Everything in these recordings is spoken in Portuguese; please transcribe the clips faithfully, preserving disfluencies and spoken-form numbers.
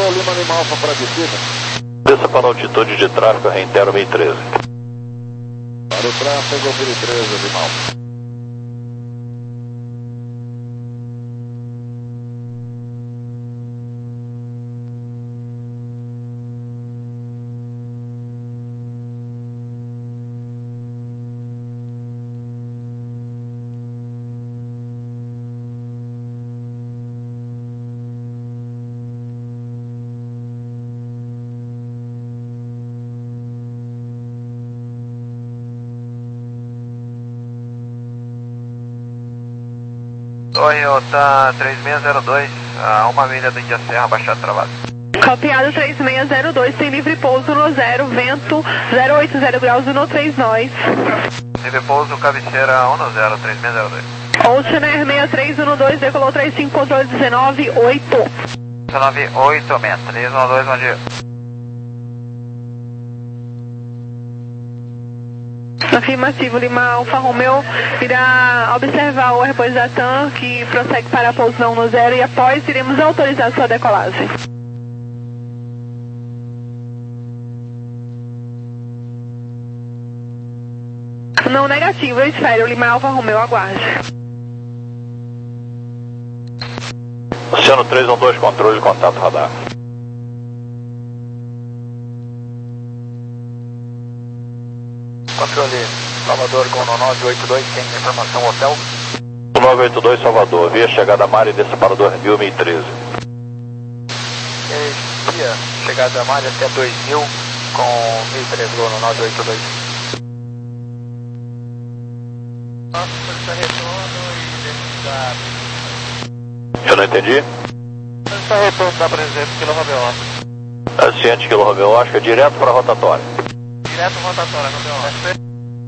Rafael Lima Lima Alfa para descida. Desça para a altitude de tráfego, reitero mil e treze. Para o tráfego mil e treze, Lima Alfa. Toyota três seis zero dois, a uma milha do Índia Serra, baixado travado. Copiado três seis zero dois, tem livre pouso no zero, vento zero oito zero graus no três nós. Livre pouso, cabeceira um no zero, três seis zero dois. Ocean Air seis três um dois, decolou três cinco, controle dezenove oito. dezenove oito, meia três um dois, bom dia. Afirmativo, Lima Alfa Romeo irá observar o repouso da T A M, que prossegue para pouso não no zero, e após iremos autorizar sua decolagem. Não negativo, eu espero, Lima Alfa Romeo, aguarde. Oceano três um dois, controle, contato radar. Controle, Salvador com nove oito dois, tem informação hotel? nove oito dois, Salvador, via chegada a mar e desça para dois mil, mil e treze. Via chegada a mar até dois mil com mil e treze, no nove oito dois. Nossa, está retorno e Eu não entendi? está retorno da presença Kilo Romeo. Ciente Kilo Romeo, acho que é direto para a rotatória. Direto rotatória, Romeo.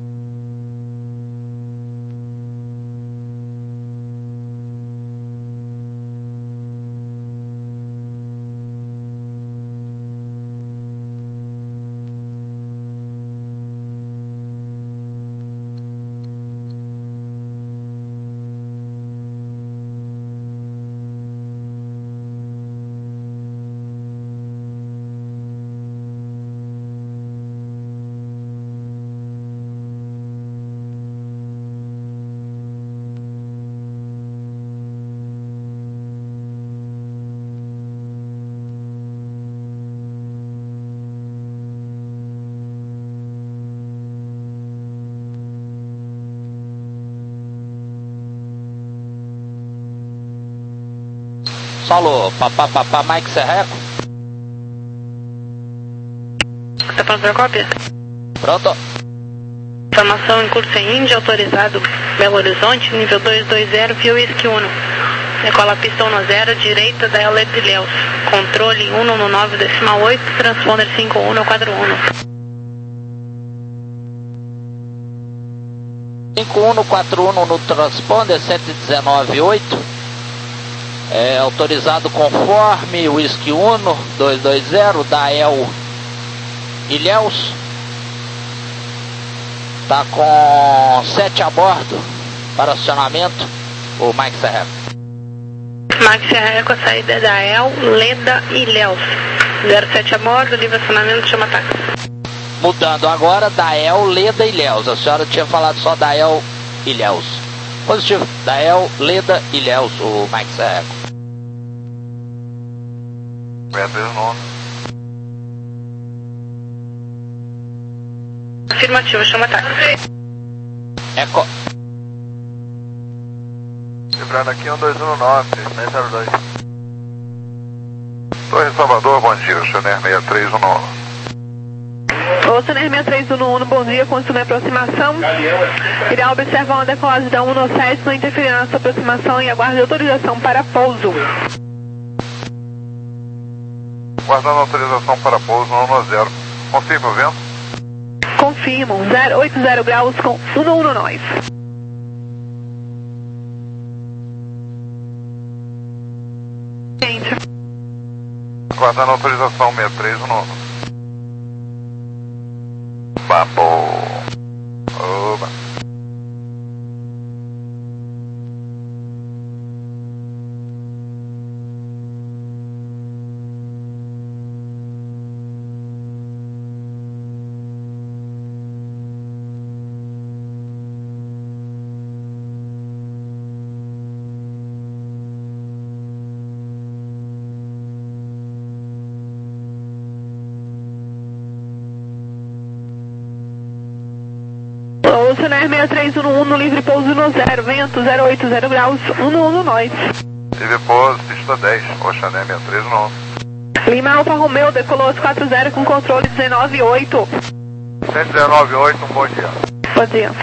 Alô, papá, papá, Mike Serreco? Tá pronto pra cópia? Pronto. Informação em curso em Índia, autorizado Belo Horizonte, nível dois dois zero, via Whisky um. Decola a pista um zero, direita da Euler de Leus. Controle um no nove decimal oito, transponder cinco um no quatro um. cinco um no quatro um no transponder sete um nove oito. É autorizado conforme Whisky Uno dois dois zero da El Ilhéus. Tá com sete a bordo para acionamento. O Mike Serreco. Mike Serreco, a saída da El Leda Ilhéus. zero sete a bordo, livre acionamento, chama táxi. Mudando agora da El Leda Ilhéus. A senhora tinha falado só da El Ilhéus. Positivo. Da El Leda Ilhéus, o Mike Serreco. Afirmativo, chama táxi. Eco. Lembrando aqui um dois um nove, seis zero dois. Torre Salvador, bom dia, Oceaner seis três um um. Oceaner seis três um um, bom dia, continue a aproximação. Irá observar uma decolagem da um sete, não interferir na sua aproximação e aguarde autorização para pouso. Guardando autorização para pouso no um zero. Confirme o vento? Confirmo, zero oito zero graus com um um nós. Guardando autorização seis três um um. Papo. Oba. Channel seis três um um, livre pouso no zero, vento zero oito zero graus, um um no nós. Livre pouso, pista dez, o Channel seis três um um. Lima Alfa Romeo, decolou quatro zero com controle dezenove oito. cento e dezenove oito, um bom dia. Bom dia.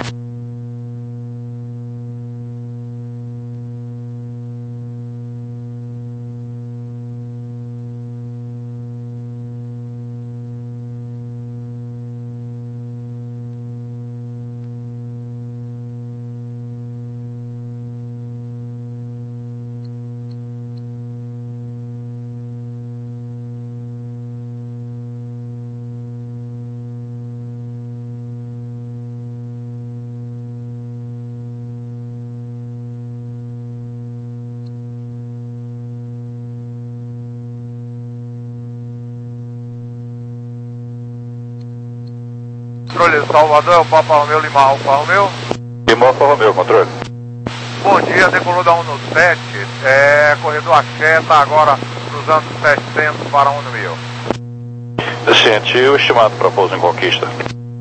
Controle Salvador, Papa Romeu, Lima Alfa Romeu. Lima Alfa Romeu, controle. Bom dia, decolou da um no sete, é, corredor Axé, tá agora cruzando setecentos para um no mil. Ciente, o estimado para pouso em Conquista.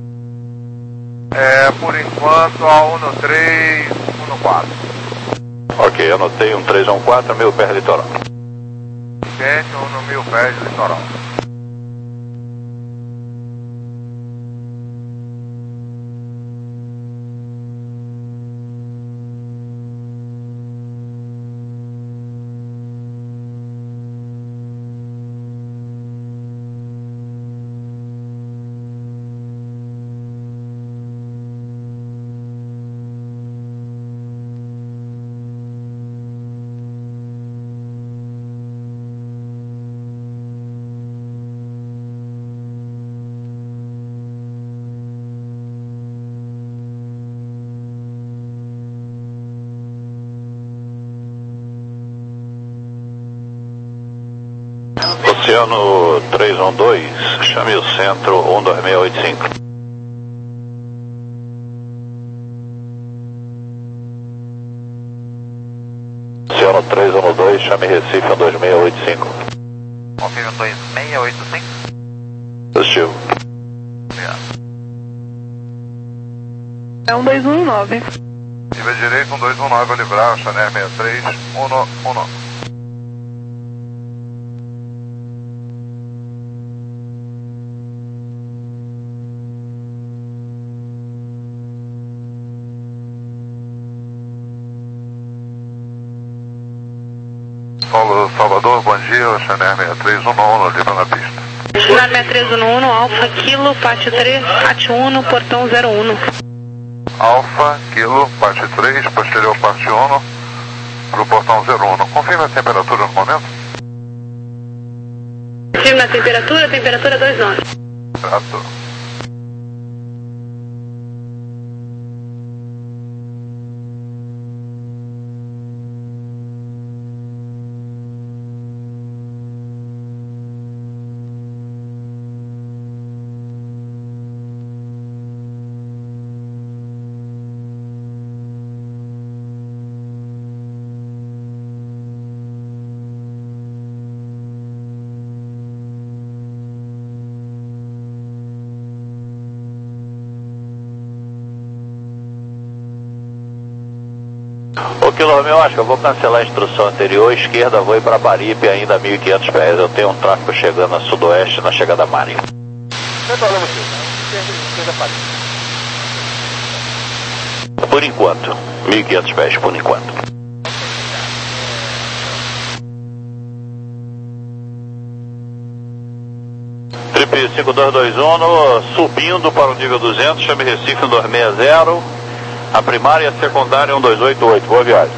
É, por enquanto, a um no três, um no quatro. Ok, anotei um três um quatro, mil pés litoral. Quente, um no mil pés litoral. Oceano três um dois, chame o centro um dois seis oito cinco. Oceano três um dois, chame Recife um dois seis oito cinco. Confirma dois seis oito cinco. Positivo. Obrigado. É um dois um nove. Nível direito, um dois um nove, vai livrar, Channel seis três um no um no. Paulo Salvador, bom dia, Channel seis três um no, livre na pista. Channel seis três um um, Alfa Kilo, Pátio três, Pátio um, portão zero um. Alfa, Kilo, parte três, posterior parte um, para o portão zero um. Confirme a temperatura no momento. Confirme a temperatura, temperatura dois nove. Exato. Ô Quilomé, eu acho que eu vou cancelar a instrução anterior, esquerda, vou ir para Baripe ainda mil e quinhentos pés. Eu tenho um tráfego chegando a sudoeste na chegada a Mari. Não problema, senhor. Esquerda, esquerda, Por enquanto, mil e quinhentos pés por enquanto. Trip cinco dois dois um, subindo para o nível duzentos, chame Recife um dois seis zero. A primária e a secundária um dois oito oito, boa viagem.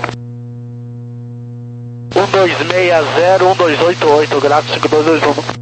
um dois seis zero, um dois oito oito, grado cinco dois dois um.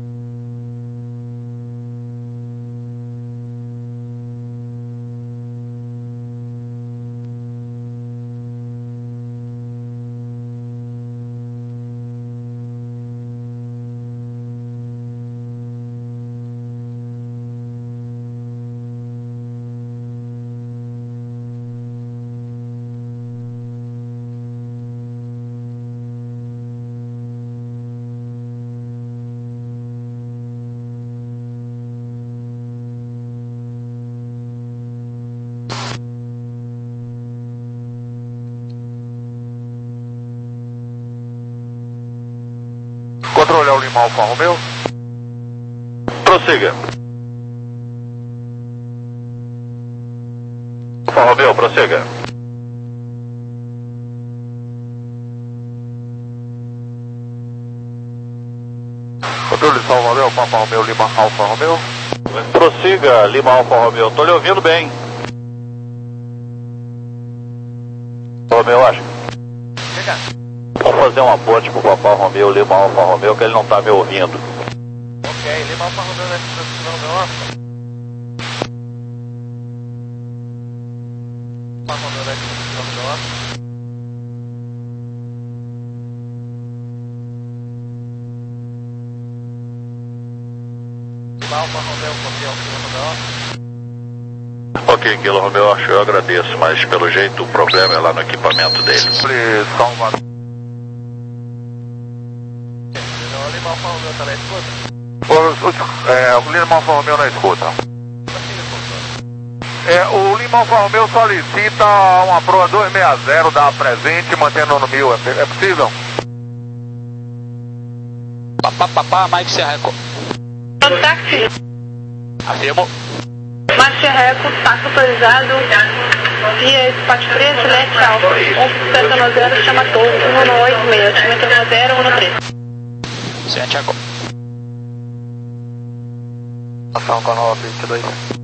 Controle ao Lima Alfa Romeo. Prossiga. Alfa Romeo, prossiga. Controle Salvador, Papa Romeo, Lima Alfa Romeo. Prossiga, Lima Alfa Romeo. Tô lhe ouvindo bem. Romeo, acho. Vamos fazer uma ponte pro Papa Romeo, Lima Alfa Romeo, que ele não tá me ouvindo. Ok, Lima Alfa Romeo, na situação do Alfa. Alfa Romeo, na situação do Alfa. Alfa Romeo, copião, quilômetro da Alfa. Ok, Kilo Romeo, acho eu agradeço, mas pelo jeito o problema é lá no equipamento dele. Salvador. O Lima Alfa Romeo tá na escuta? O, é, o Lima Alfa Romeo na escuta. É, o Lima Alfa Romeo solicita uma proa duzentos e sessenta da presente, mantendo no mil. É, é possível? Papá, papá, Mike Serreco. Táxi. Afirmo. Márcia Reco, táxi autorizado via Espaço Preto, Leste Alfa. um sete zero, chama Torre, um um oito seis, cimento zero um três. Santiago. Ação com a nova vinte e dois.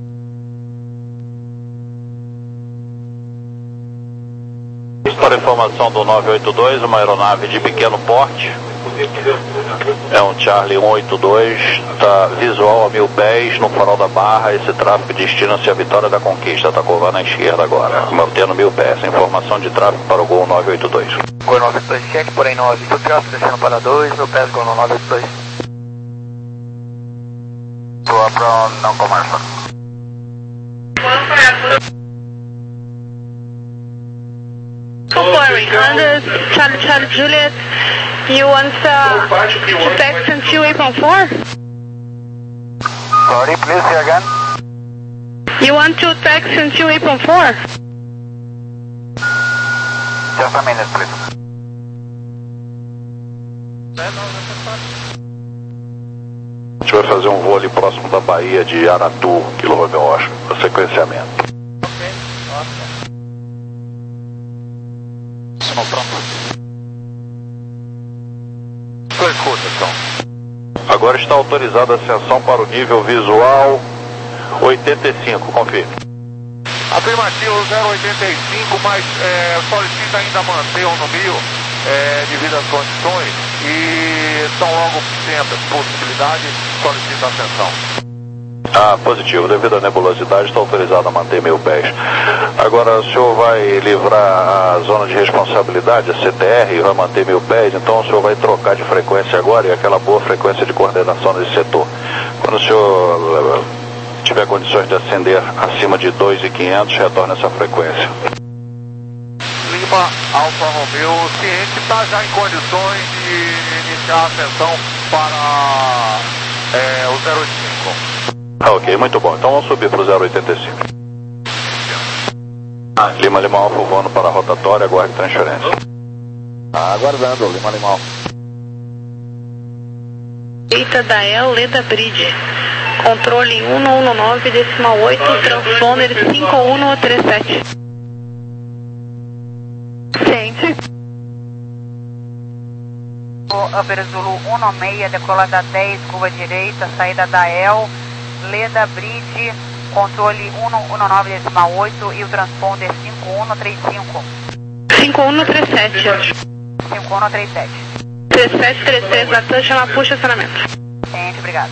Para informação do nove oito dois, uma aeronave de pequeno porte. É um Charlie cento e oitenta e dois, está visual a mil pés no farol da Barra. Esse tráfego destina-se à Vitória da Conquista, está curvando na esquerda agora, mantendo mil pés. Informação de tráfego para o Gol nove oito dois. Gol nove oito dois, quente, porém nove. Tudo tráfego descendo para dois, mil pés, Gol nove oito dois. Proa para não começa. Conforming, under Charlie Charlie Juliet, you want uh, to text until eight point four? Sorry, please, say again. You want to text until eight point four? Just a minute, please. A gente vai fazer um voo ali próximo da Baía de Aratu, Kilo Romeo, acho, para sequenciamento. Ok, ótimo. Sinal pronto. Sua escuta, então. Agora está autorizada a ascensão para o nível visual oitenta e cinco, confirme. Afirmativo zero oitenta e cinco, mas é, solicita ainda manter o no mil é, devido às condições e tão logo tenha possibilidade, solicita ascensão. Ah, positivo. Devido à nebulosidade, está autorizado a manter mil pés. Agora, o senhor vai livrar a zona de responsabilidade, a C T R, e vai manter mil pés, então o senhor vai trocar de frequência agora e aquela boa frequência de coordenação desse setor. Quando o senhor uh, tiver condições de ascender acima de dois mil e quinhentos, retorne essa frequência. Lima Alfa Romeo, ciente, está já em condições de iniciar a ascensão para é, o zero oito cinco. Ah, ok, muito bom. Então vamos subir para o zero oitenta e cinco. Lima Lima Alfa voando para a rotatória, aguarde transferência. Ah, aguardando, Lima Lima Alfa. Eita da El, Leda Bridge. Controle um um nove, decimal oito, transponder cinco um três sete. Ciente. Upper Zulu um seis, decolada dez, curva direita, saída da El, Leda Bridge, controle um um nove, decimal oito e o transponder cinco um três cinco. cinco um três sete. cinco um três sete. três sete três três, Latam, chama puxa estacionamento. Ciente, obrigado.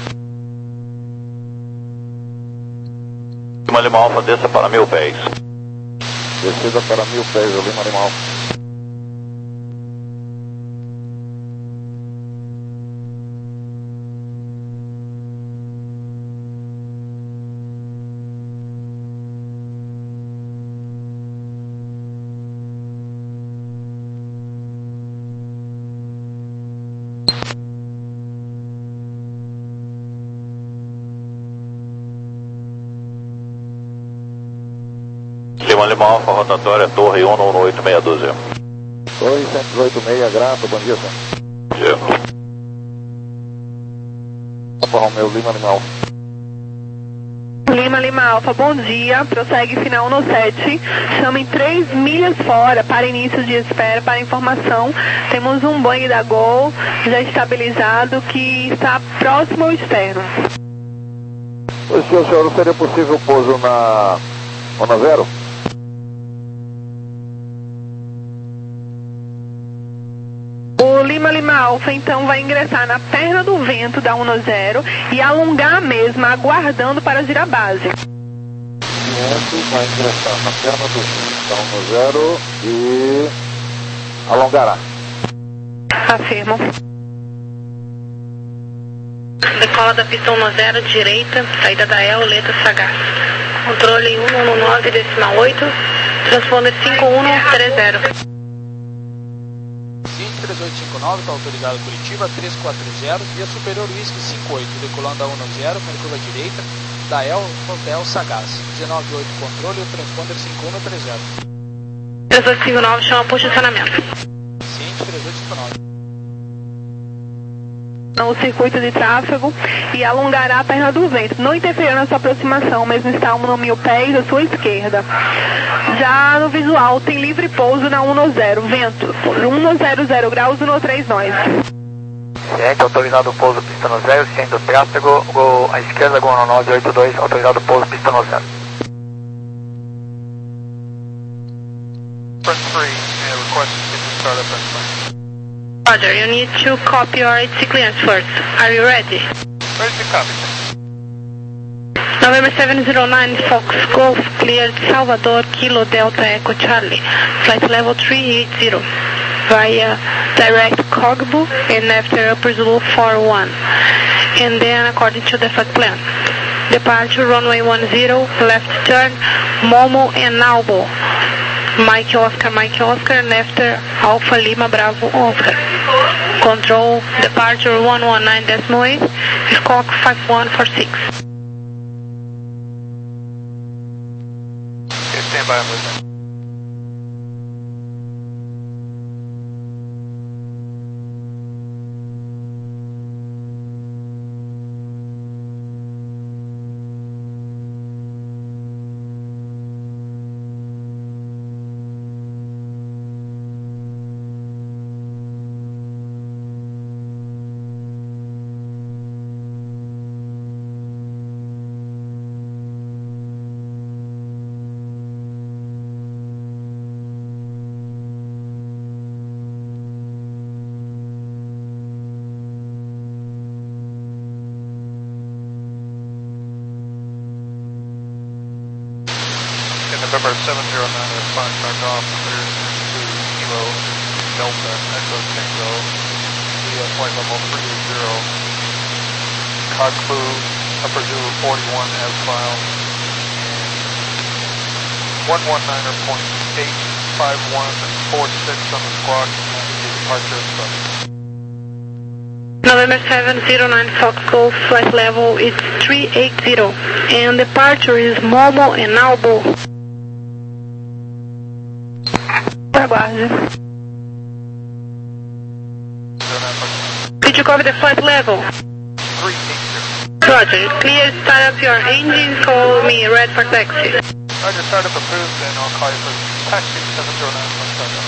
Lima Lima Alfa, desça para mil pés. Descida para mil pés, Lima Lima Alfa. Lima Lima Alfa, rotatória, torre um um oito meia dúzia. Torre cento e oito seis, graça, bom dia, senhor. Bom dia. Romeo Lima Lima Alfa. Lima Lima Alfa, bom dia, prossegue final no sete, chamem três milhas fora para início de espera, para informação, temos um Boeing da Gol já estabilizado que está próximo ao externo. Oi, senhor, senhor, não seria possível pouso na Onda Zero? O Lima Lima Alfa então vai ingressar na perna do vento da Uno Zero e alongar a mesma, aguardando para girar base. O vento vai ingressar na perna do vento da Uno Zero e alongará. Afirmo. Decola da pista Uno Zero, direita, saída da E L, letra Sagaz. Controle um um nove, decimal oito, transponder cinco um três zero. três oito cinco nove, está autorizado Curitiba, três quatro zero, via superior Whisky cinco oito, decolando da Uno Zero, curva direita, da E L, Hotel Sagaz, dezenove oito controle, o transponder cinco um três zero. três oito cinco nove, chama posicionamento. Ciente, três oito cinco nove. O circuito de tráfego e alongará a perna do vento, não interferir na sua aproximação, mesmo está um mil pés à sua esquerda. Já no visual, tem livre pouso na Uno Zero, vento, um zero zero graus, Uno três nós. Ciente, autorizado o pouso pista no zero, ciente do tráfego, go, à esquerda, Gol nove oito dois, autorizado o pouso pista no zero. Press three, and request to start up and plan. Roger, you need to copy your A T C clearance first. Are you ready? Ready to copy. November seven zero nine, Fox Golf, cleared Salvador, Kilo Delta Echo Charlie, flight level three eight zero, via direct Cogbu and after upper Zulu four one, and then according to the flight plan. Departure runway one zero, left turn, Momo and Naubo, Mike Oscar, Mike Oscar, and after Alpha Lima Bravo Oscar. Control departure one one nine decimal eight, Squawk five one four six. Stand by, movement. November seven zero nine, response turned off, clear to Kilo Delta Echo Tango, via flight level three eight zero, Cogbu, Upper Zulu forty-one as filed, one one niner point eight five one four six on the squawk, and the departure instruction. November seven zero nine, Fox Golf, flight level is three eight zero, and departure is Momo and Naubo. Aguarde. Did you cover the flight level? three eight zero. Roger, clear, start up your engine, call me, red for taxi. Roger, start up approved, and I'll call you for taxi seven zero nine one seven.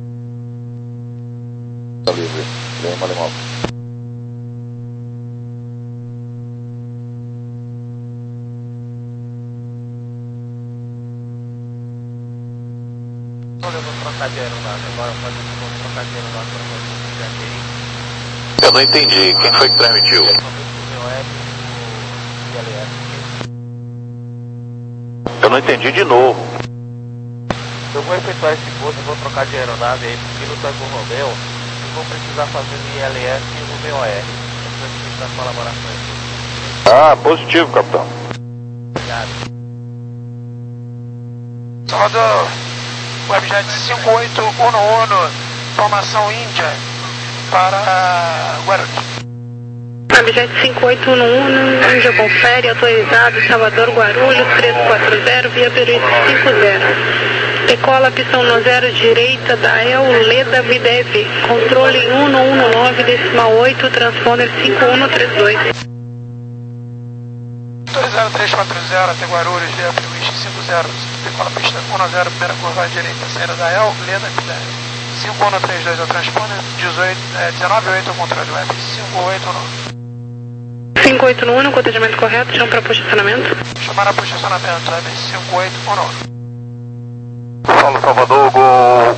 Tá livre, Lima Lima Alfa. Eu não entendi. Quem foi que transmitiu? Eu não entendi de novo. Eu vou efetuar esse pouso, vou trocar de aeronave aí pro Kilo Tango Romeo e vou precisar fazer o I L S e o V O R. Eu preciso das colaborações. Ah, positivo, capitão. Obrigado. Salvador, Webjet cinco oito um um, formação Índia para Guarulhos. Webjet cinco oito um um, Índia confere, autorizado, Salvador, Guarulhos, três quatro zero, via Peruíbe cinco zero. Decola pista um zero, direita da E L, Leda Videv, controle um um nove, decimal oito, transponder cinco um três dois. três quatro zero até Guarulhos, via Freeway cinco zero, decola pista um a zero, primeira curva à direita, saída da E L, Leda, cinco um três dois, é o transponder, dezoito, é, dezenove oito é o controle web, cinco oito um. cinco oito um, no cotejamento correto, chama para posicionamento. Chamar a posicionamento, web cinco oito um. Paulo Salvador, gol.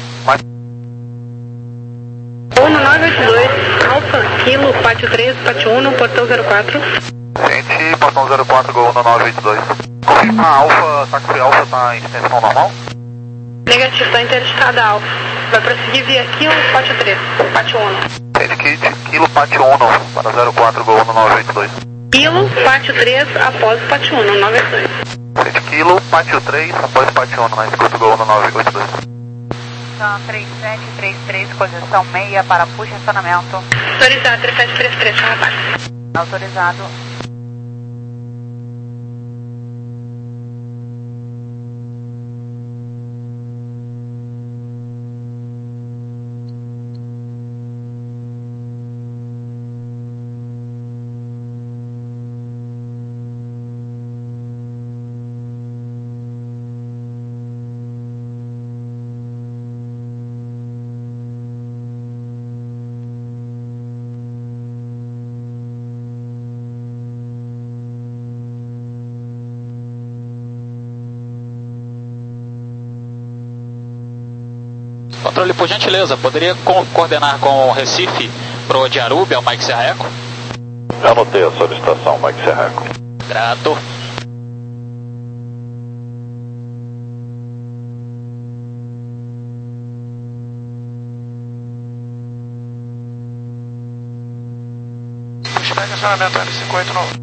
um nove oito dois, Alfa, Kilo, Pátio três, Pátio um, portão zero quatro. Gente, portão zero quatro, gol um nove oito dois. Confirma, Alfa, táxi Alfa está em extensão normal? Negativo, está interditada Alfa. Vai prosseguir via Kilo, Pátio três, Pátio um. Gente, kit, Kilo, Pátio um, para zero quatro, gol um nove oito dois. Kilo, Pátio três, após o Pátio um, nove oito dois. Gente, Kilo, Pátio três, após o Pátio um, na escuta, gol um nove oito dois. Então, três sete três três, posição meia para posicionamento. Autorizado, três sete três três, chama para. Autorizado. Controle, por gentileza, poderia co coordenar com o Recife pro de Aruba, ao Mike Serreco? Já anotei a solicitação, Mike Serreco. Grato. Puxa, pega acionamento, web cinco oito um.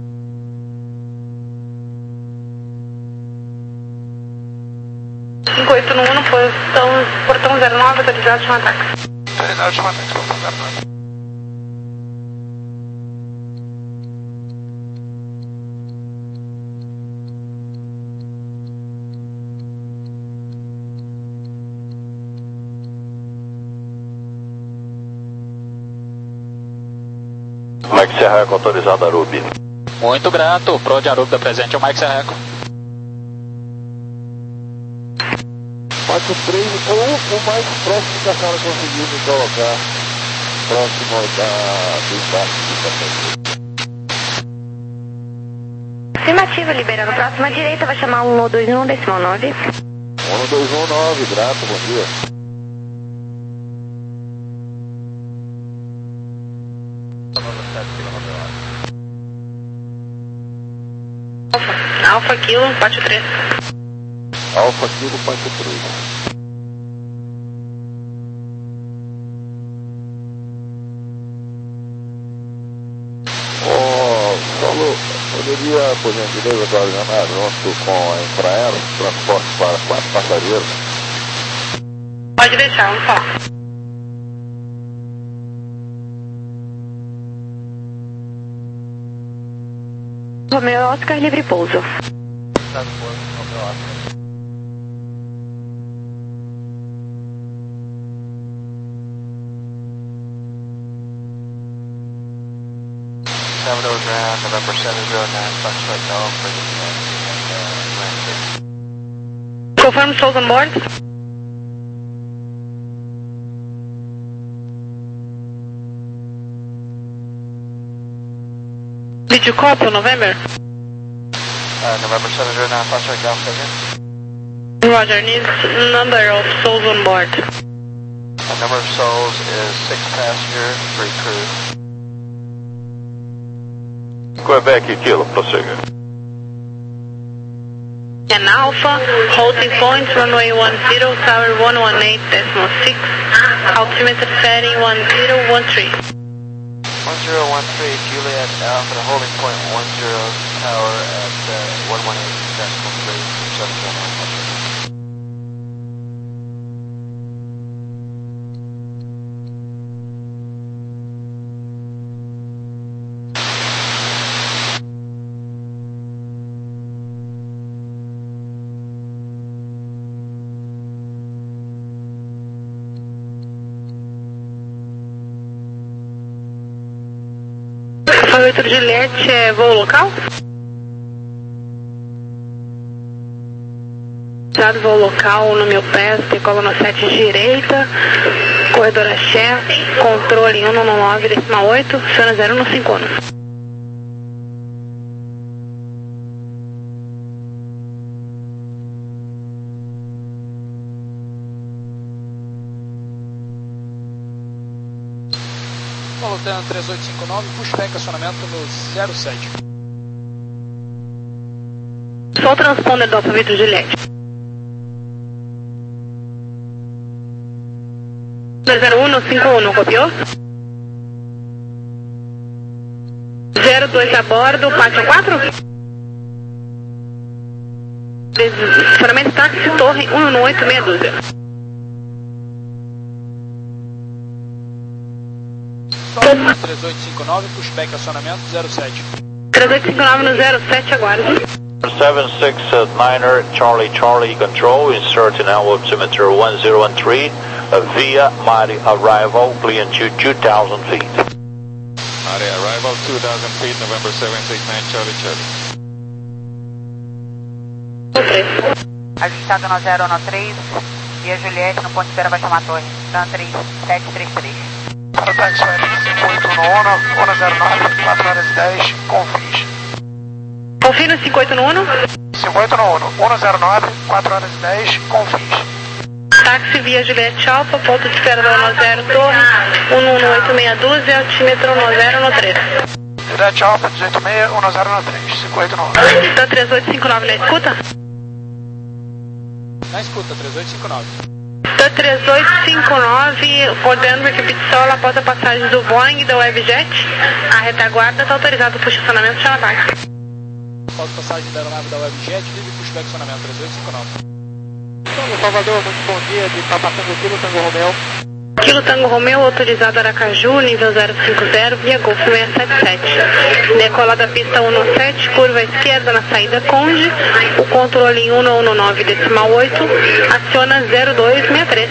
cinco oito um, portão, portão zero nove, autorizado de um ataque. Autorizado de um ataque, portão zero nove. Mike Serreco, autorizado Arubi. Muito grato, pro de Aruba presente é o Mike Serreco. Pátio três, o, o mais próximo que a cara conseguiu me colocar, próximo da, do embarque de Afirmativa, liberando próxima direita, vai chamar um dois um, decimal nove. um dois um nove, grato, bom dia. Alfa, Alfa Kilo, Pátio três. Alfa Kilo, Pátio três. Poderia, por gentileza, coordenar junto com a Infraero, transporte para quatro passageiros? Pode deixar, um só. Romeu Oscar, livre pouso. November seven zero nine, Foxtrot Golf, for the uh, Confirm souls on board. Did you copy November? Uh, November seven zero nine, Foxtrot Golf, again. Roger, needs number of souls on board. The number of souls is six passenger, three crew. Quebec, Kilo, prossiga. And Alpha, holding point, runway one zero, tower one one eight decimal six, altimeter setting one zero one three. one zero one three, Juliet Alpha, holding point one zero, tower at uh, one one eight decimal three, seven zero nine. oito Juliette, é voo local? autorizado voo local no meu pé, decola no sete direita, corredor axé, controle um nove nove decimal oito, aciona zero um cinco um. Voltando três oito cinco nove, pushback, acionamento no zero sete. Sou o transponder do Alfa Vitor Juliette. zero um cinco um, copiou? zero dois a bordo, pátio quatro? Estacionamento táxi, torre um um oito, meia dúzia. três oito cinco nove, pushback, acionamento zero sete. três oito cinco nove no zero sete, aguarde. seven six niner Charlie Charlie control, insert in altimeter one zero one three, uh, via Mari arrival, clear to two thousand feet. Mari arrival two thousand feet, November seven six nine Charlie Charlie. Ajustado no zero um três, via Juliette, no ponto de espera vai chamar a torre. Dan três sete três três. Ataque cinco oito no ONU, ONU zero nove, quatro horas e dez, confis. Confira cinco oito no ONU? cinco oito no ONU, ONU zero nove, quatro horas e dez, confis. Táxi via Juliette Alfa, ponto de espera da ONU zero, torre, um um oito, meia dúzia, altímetro no zero no três. Juliette Alfa, dezoito seis, ONU zero no três, cinco oito no ONU. Então três oito cinco nove na escuta? Na escuta, três oito cinco nove. Da três oito cinco nove, podendo repetição após a passagem do Boeing e da Webjet, a retaguarda está autorizada para o estacionamento, chama táxi. Após a passagem da aeronave da Webjet, livre pushback, estacionamento três oito cinco nove. Então, Salvador, muito bom dia, está passando o Kilo Tango Romeo. Kilo Tango Romeo, autorizado Aracaju, nível zero cinco zero, via Golf seiscentos e setenta e sete. Decola da pista um sete, curva esquerda na saída Conde, o controle em um um nove decimal oito, aciona zero dois seis três.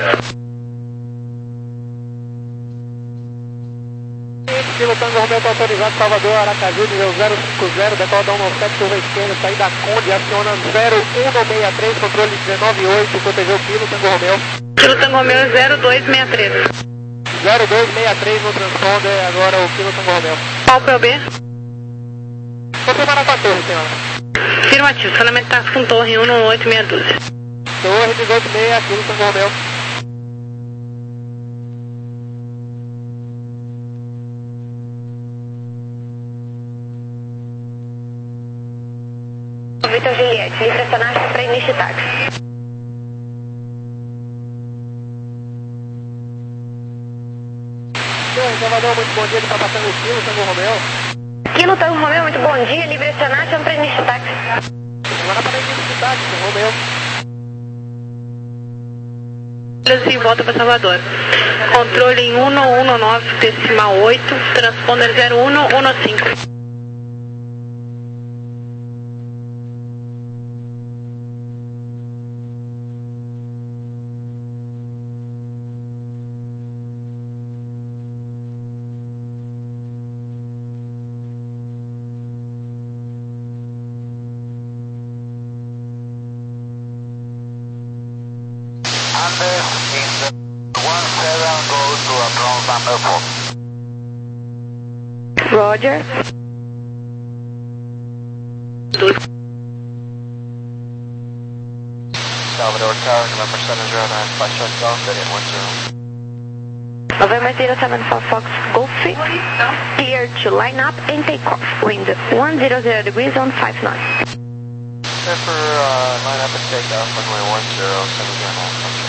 Kilo Tango Romeo está autorizado, Salvador, Aracaju, nível zero cinco zero, decola da um sete, curva esquerda, saída Conde, aciona zero um seis três, controle dezenove oito, protegeu Kilo Tango Romeo. Kilo Tango Romeo zero dois seis três. zero dois seis três no transponder, agora o Kilo Tango Romeo. Qual P O B? Confirmar com a torre, senhora. Afirmativo, estacionamento táxi com torre um um oito, meia dúzia. Torre dezoito seis, Kilo Tango Romeo. Vitor Juliette, livre acionagem para início de táxi. Salvador, muito bom dia, ele está passando o Kilo Tango Romeo. Kilo Tango Romeo, muito bom dia, livre acionagem para início de táxi. Agora para início de táxi, Romeo. E volta para Salvador. Controle em um um nove decimal oito, transponder zero um um cinco. Roger. Salvador Tower, November seven zero nine, flight short golf, Idiot one zero. November zero seven four Fox Golf, clear to line up and take off. Wind one hundred degrees on five knots. Clear for uh, line up and take off, runway one zero seven zero nine.